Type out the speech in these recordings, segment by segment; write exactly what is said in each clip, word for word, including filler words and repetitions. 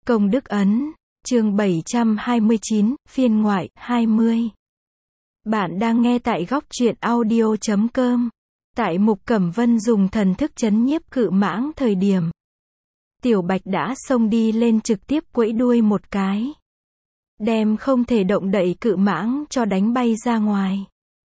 Công đức ấn, chương bảy trăm hai mươi chín, phiên ngoại, hai mươi. Bạn đang nghe tại góc truyện audio chấm com. Tại Mục Cẩm Vân dùng thần thức trấn nhiếp cự mãng thời điểm. Tiểu Bạch đã xông đi lên trực tiếp quẫy đuôi một cái. Đem không thể động đậy cự mãng cho đánh bay ra ngoài.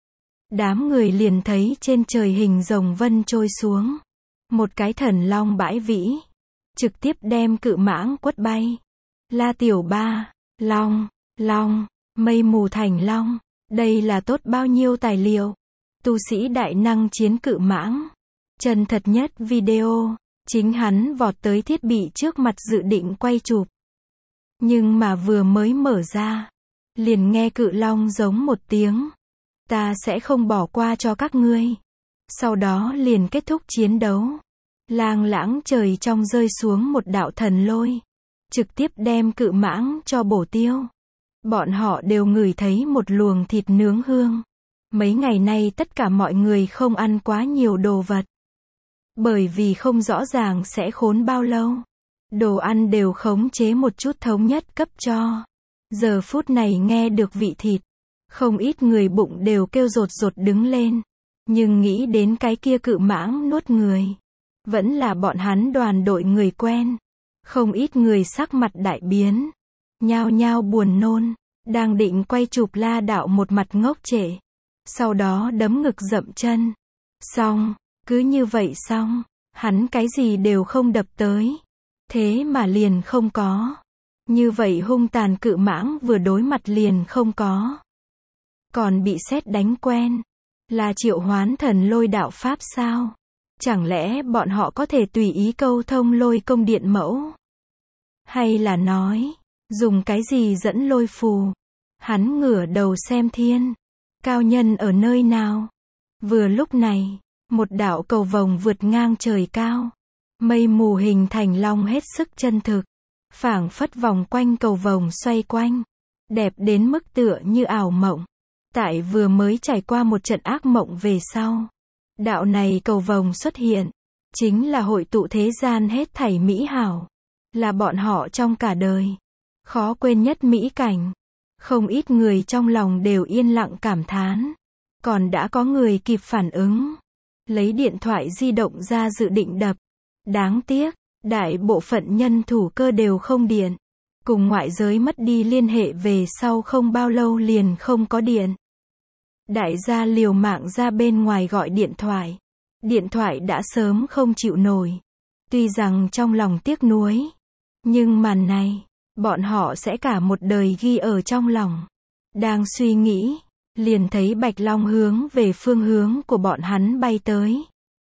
Đám người liền thấy trên trời hình rồng vân trôi xuống. Một cái thần long bãi vĩ. Trực tiếp đem cự mãng quất bay. La tiểu ba, long, long, mây mù thành long. Đây là tốt bao nhiêu tài liệu. Tu sĩ đại năng chiến cự mãng. Chân thật nhất video. Chính hắn vọt tới thiết bị trước mặt dự định quay chụp. Nhưng mà vừa mới mở ra. Liền nghe cự long giống một tiếng. Ta sẽ không bỏ qua cho các ngươi. Sau đó liền kết thúc chiến đấu. Lang lãng trời trong rơi xuống một đạo thần lôi. Trực tiếp đem cự mãng cho bổ tiêu. Bọn họ đều ngửi thấy một luồng thịt nướng hương. Mấy ngày nay tất cả mọi người không ăn quá nhiều đồ vật. Bởi vì không rõ ràng sẽ khốn bao lâu. Đồ ăn đều khống chế một chút thống nhất cấp cho. Giờ phút này nghe được vị thịt. Không ít người bụng đều kêu rột rột đứng lên. Nhưng nghĩ đến cái kia cự mãng nuốt người. Vẫn là bọn hắn đoàn đội người quen. Không ít người sắc mặt đại biến. Nhao nhao buồn nôn. Đang định quay chụp La Đạo một mặt ngốc trệ. Sau đó đấm ngực dậm chân. Xong, cứ như vậy xong. Hắn cái gì đều không đập tới. Thế mà liền không có. Như vậy hung tàn cự mãng vừa đối mặt liền không có. Còn bị sét đánh quen. Là triệu hoán thần lôi đạo pháp sao? Chẳng lẽ bọn họ có thể tùy ý câu thông lôi công điện mẫu? Hay là nói, dùng cái gì dẫn lôi phù? Hắn ngửa đầu xem thiên. Cao nhân ở nơi nào? Vừa lúc này, một đạo cầu vồng vượt ngang trời cao. Mây mù hình thành long hết sức chân thực. Phảng phất vòng quanh cầu vồng xoay quanh. Đẹp đến mức tựa như ảo mộng. Tại vừa mới trải qua một trận ác mộng về sau. Đạo này cầu vồng xuất hiện. Chính là hội tụ thế gian hết thảy mỹ hảo. Là bọn họ trong cả đời. Khó quên nhất mỹ cảnh. Không ít người trong lòng đều yên lặng cảm thán. Còn đã có người kịp phản ứng. Lấy điện thoại di động ra dự định đập. Đáng tiếc, đại bộ phận nhân thủ cơ đều không điện. Cùng ngoại giới mất đi liên hệ về sau không bao lâu liền không có điện. Đại gia liều mạng ra bên ngoài gọi điện thoại. Điện thoại đã sớm không chịu nổi. Tuy rằng trong lòng tiếc nuối. Nhưng màn này, bọn họ sẽ cả một đời ghi ở trong lòng. Đang suy nghĩ, liền thấy Bạch Long hướng về phương hướng của bọn hắn bay tới.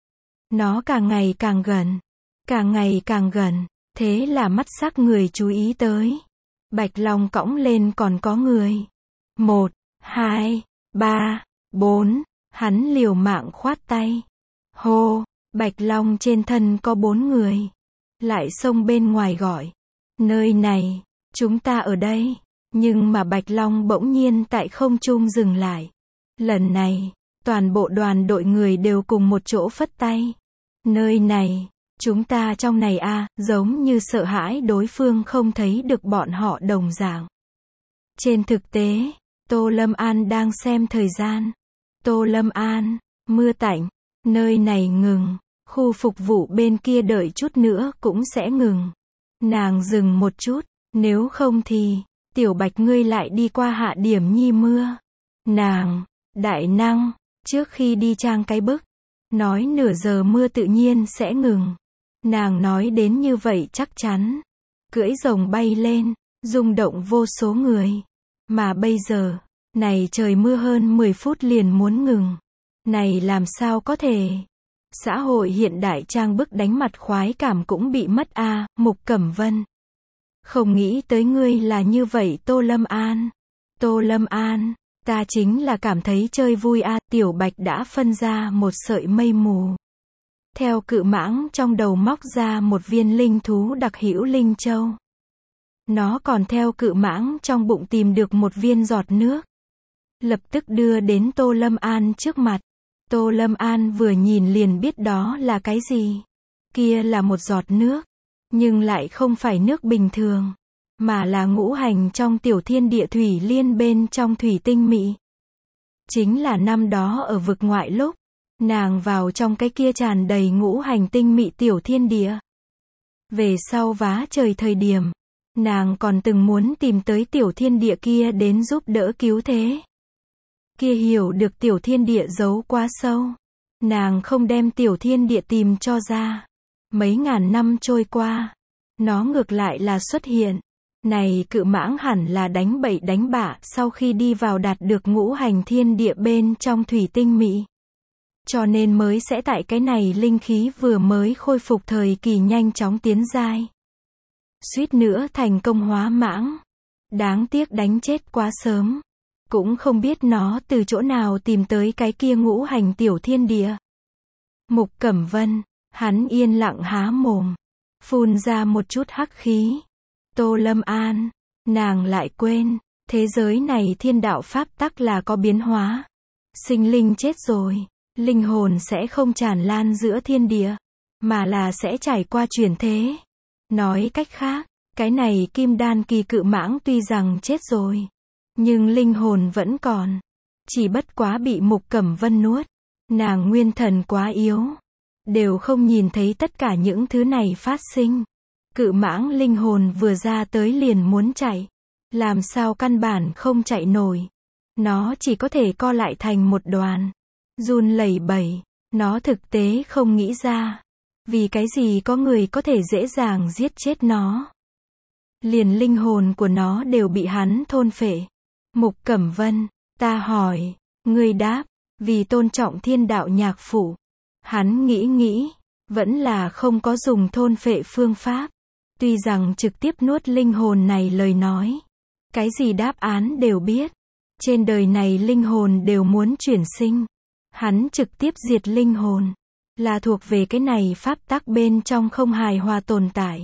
Nó càng ngày càng gần. Càng ngày càng gần. Thế là mắt sắc người chú ý tới. Bạch Long cõng lên còn có người. Một, hai, ba, bốn. Hắn liều mạng khoát tay. Hô, Bạch Long trên thân có bốn người. Lại xông bên ngoài gọi. Nơi này, chúng ta ở đây. Nhưng mà Bạch Long bỗng nhiên tại không trung dừng lại. Lần này, toàn bộ đoàn đội người đều cùng một chỗ phất tay. Nơi này, chúng ta trong này a, à, giống như sợ hãi đối phương không thấy được bọn họ đồng dạng. Trên thực tế, Tô Lâm An đang xem thời gian. Tô Lâm An, mưa tạnh, nơi này ngừng, khu phục vụ bên kia đợi chút nữa cũng sẽ ngừng. Nàng dừng một chút, nếu không thì, Tiểu Bạch ngươi lại đi qua hạ điểm nhi mưa. Nàng, đại năng, trước khi đi trang cái bức, nói nửa giờ mưa tự nhiên sẽ ngừng. Nàng nói đến như vậy chắc chắn. Cưỡi rồng bay lên, rung động vô số người. Mà bây giờ, này trời mưa hơn mười phút liền muốn ngừng. Này làm sao có thể? Xã hội hiện đại trang bức đánh mặt khoái cảm cũng bị mất a, à, Mục Cẩm Vân. Không nghĩ tới ngươi là như vậy Tô Lâm An. Tô Lâm An, ta chính là cảm thấy chơi vui a, à. Tiểu Bạch đã phân ra một sợi mây mù. Theo cự mãng trong đầu móc ra một viên linh thú đặc hữu linh châu. Nó còn theo cự mãng trong bụng tìm được một viên giọt nước. Lập tức đưa đến Tô Lâm An trước mặt. Tô Lâm An vừa nhìn liền biết đó là cái gì. Kia là một giọt nước. Nhưng lại không phải nước bình thường. mà là ngũ hành trong tiểu thiên địa thủy liên bên trong thủy tinh mị. Chính là năm đó ở vực ngoại lúc, nàng vào trong cái kia tràn đầy ngũ hành tinh mị tiểu thiên địa. Về sau vá trời thời điểm, nàng còn từng muốn tìm tới tiểu thiên địa kia đến giúp đỡ cứu thế. Kia hiểu được tiểu thiên địa giấu quá sâu. Nàng không đem tiểu thiên địa tìm cho ra. Mấy ngàn năm trôi qua, nó ngược lại là xuất hiện. Này cự mãng hẳn là đánh bậy đánh bạ sau khi đi vào đạt được ngũ hành thiên địa bên trong thủy tinh mị. Cho nên mới sẽ tại cái này linh khí vừa mới khôi phục thời kỳ nhanh chóng tiến giai. Suýt nữa thành công hóa mãng. Đáng tiếc đánh chết quá sớm. Cũng không biết nó từ chỗ nào tìm tới cái kia ngũ hành tiểu thiên địa. Mục Cẩm Vân, hắn yên lặng há mồm, phun ra một chút hắc khí. Tô Lâm An, nàng lại quên, thế giới này thiên đạo pháp tắc là có biến hóa. Sinh linh chết rồi, linh hồn sẽ không tràn lan giữa thiên địa, mà là sẽ trải qua chuyển thế. Nói cách khác, cái này kim đan kỳ cự mãng tuy rằng chết rồi, nhưng linh hồn vẫn còn. Chỉ bất quá bị Mục Cẩm Vân nuốt. Nàng nguyên thần quá yếu, đều không nhìn thấy tất cả những thứ này phát sinh. Cự mãng linh hồn vừa ra tới liền muốn chạy. Làm sao căn bản không chạy nổi. Nó chỉ có thể co lại thành một đoàn. Run lẩy bẩy. Nó thực tế không nghĩ ra. Vì cái gì có người có thể dễ dàng giết chết nó. Liền linh hồn của nó đều bị hắn thôn phệ. Mục Cẩm Vân, ta hỏi, ngươi đáp, vì tôn trọng thiên đạo nhạc phủ. Hắn nghĩ nghĩ, vẫn là không có dùng thôn phệ phương pháp. Tuy rằng trực tiếp nuốt linh hồn này lời nói. Cái gì đáp án đều biết. Trên đời này linh hồn đều muốn chuyển sinh. Hắn trực tiếp diệt linh hồn. Là thuộc về cái này pháp tắc bên trong không hài hòa tồn tại.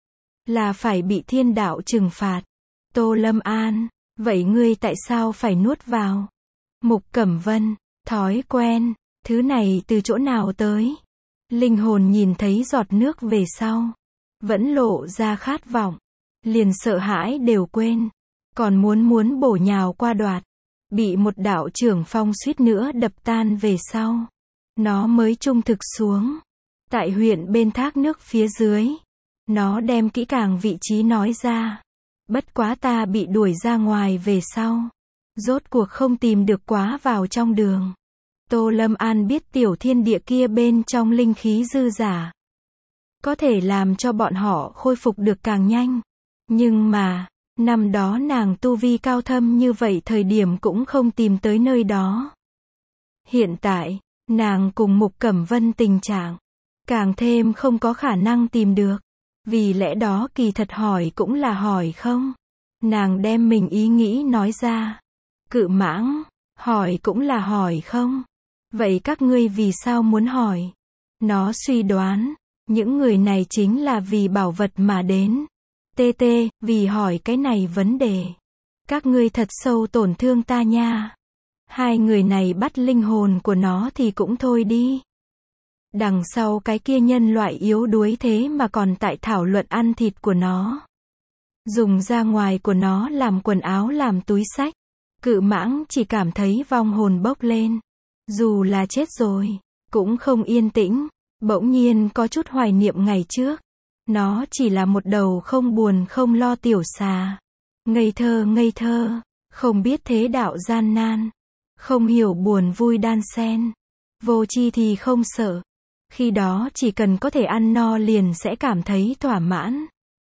Là phải bị thiên đạo trừng phạt. Tô Lâm An, vậy ngươi tại sao phải nuốt vào? Mục Cẩm Vân, thói quen, thứ này từ chỗ nào tới? Linh hồn nhìn thấy giọt nước về sau, vẫn lộ ra khát vọng, liền sợ hãi đều quên, còn muốn muốn bổ nhào qua đoạt, bị một đạo trưởng phong suýt nữa đập tan về sau, nó mới trung thực xuống. Tại huyện bên thác nước phía dưới, nó đem kỹ càng vị trí nói ra. Bất quá ta bị đuổi ra ngoài về sau, rốt cuộc không tìm được quá vào trong đường. Tô Lâm An biết tiểu thiên địa kia bên trong linh khí dư giả, có thể làm cho bọn họ khôi phục được càng nhanh. Nhưng mà, năm đó nàng tu vi cao thâm như vậy thời điểm cũng không tìm tới nơi đó. Hiện tại, nàng cùng Mục Cẩm Vân tình trạng, càng thêm không có khả năng tìm được. Vì lẽ đó kỳ thật hỏi cũng là hỏi không. Nàng đem mình ý nghĩ nói ra. Cự mãng, hỏi cũng là hỏi không. Vậy các ngươi vì sao muốn hỏi? Nó suy đoán, những người này chính là vì bảo vật mà đến. tê tê, vì hỏi cái này vấn đề. Các ngươi thật sâu tổn thương ta nha. Hai người này bắt linh hồn của nó thì cũng thôi đi. Đằng sau cái kia nhân loại yếu đuối thế mà còn tại thảo luận ăn thịt của nó. Dùng ra ngoài của nó làm quần áo làm túi xách. Cự mãng chỉ cảm thấy vong hồn bốc lên. Dù là chết rồi, cũng không yên tĩnh. Bỗng nhiên có chút hoài niệm ngày trước. Nó chỉ là một đầu không buồn không lo tiểu xà. Ngây thơ ngây thơ, không biết thế đạo gian nan. Không hiểu buồn vui đan xen. Vô tri thì không sợ. Khi đó chỉ cần có thể ăn no liền sẽ cảm thấy thỏa mãn.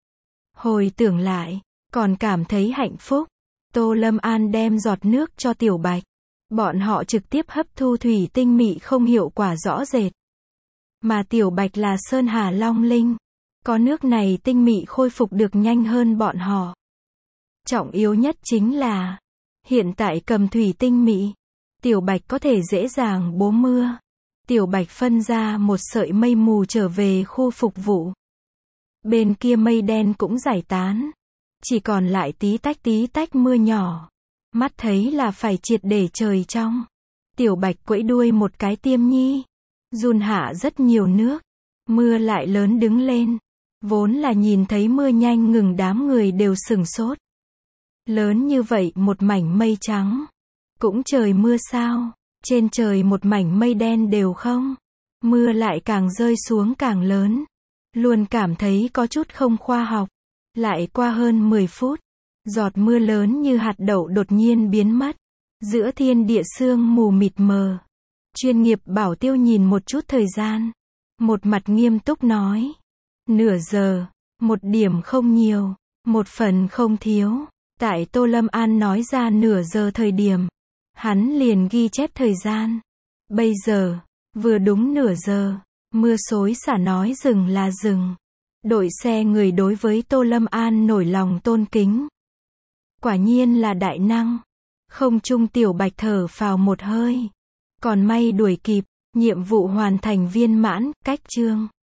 Hồi tưởng lại, còn cảm thấy hạnh phúc. Tô Lâm An đem giọt nước cho Tiểu Bạch. Bọn họ trực tiếp hấp thu thủy tinh mị không hiệu quả rõ rệt. Mà Tiểu Bạch là Sơn Hà Long Linh. Có nước này tinh mị khôi phục được nhanh hơn bọn họ. Trọng yếu nhất chính là, hiện tại cầm thủy tinh mị, Tiểu Bạch có thể dễ dàng bố mưa. Tiểu Bạch phân ra một sợi mây mù trở về khu phục vụ. Bên kia mây đen cũng giải tán. Chỉ còn lại tí tách tí tách mưa nhỏ. Mắt thấy là phải triệt để trời trong. Tiểu Bạch quẫy đuôi một cái tiêm nhi. Giun hạ rất nhiều nước. Mưa lại lớn đứng lên. Vốn là nhìn thấy mưa nhanh ngừng đám người đều sửng sốt. Lớn như vậy một mảnh mây trắng. Cũng trời mưa sao? Trên trời một mảnh mây đen đều không? Mưa lại càng rơi xuống càng lớn. Luôn cảm thấy có chút không khoa học. Lại qua hơn mười phút. Giọt mưa lớn như hạt đậu đột nhiên biến mất. Giữa thiên địa sương mù mịt mờ. Chuyên nghiệp bảo Tiêu nhìn một chút thời gian. Một mặt nghiêm túc nói. Nửa giờ. Một điểm không nhiều. Một phần không thiếu. Tại Tô Lâm An nói ra nửa giờ thời điểm. Hắn liền ghi chép thời gian. Bây giờ. Vừa đúng nửa giờ. Mưa xối xả nói dừng là dừng. Đội xe người đối với Tô Lâm An nổi lòng tôn kính. Quả nhiên là đại năng. Không trung Tiểu Bạch thở phào một hơi. Còn may đuổi kịp. Nhiệm vụ hoàn thành viên mãn. Cách chương.